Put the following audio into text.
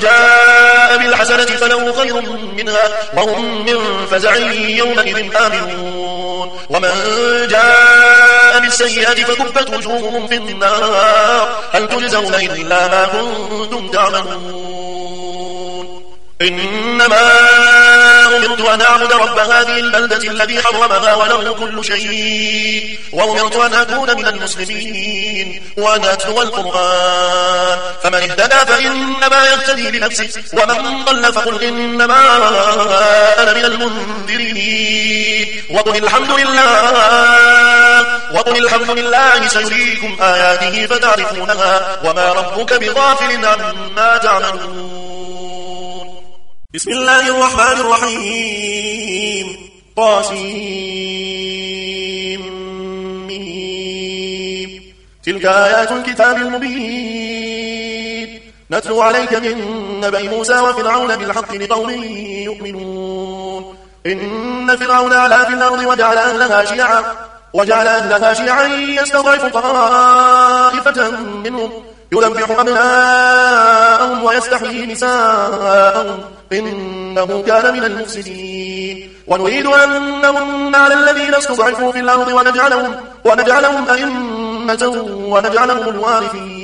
جاء بالحسنة فله خير منها وهم من فزع يومئذ آمنون ومن جاء بالسيئة فكبت وجوههم في النار هل تجزون إلا ما كنتم تعملون إنما أمرت أن أعبد رب هذه البلدة الذي حرمها وله كل شيء وأمرت أن أكون من المسلمين وأن أتلو القرآن فمن اهتدى فإنما يهتدي لنفسه ومن ضل فقل إنما أنا من المنذرين وقل الحمد لله سيريكم آياته فتعرفونها وما ربك بغافل عما تعملون. بسم الله الرحمن الرحيم طاسيم تلك آيات الكتاب المبين نتلو عليك من نبأ موسى وفرعون بالحق لقوم يؤمنون إن فرعون علا في الأرض وجعل أهلها شيعا يستضعف طائفة منهم يذبح أبناءهم ويستحيي نساءهم إنه كان من المفسدين ونريد أن نمن على الذين استضعفوا في الأرض ونجعلهم أئمة ونجعلهم الوارثين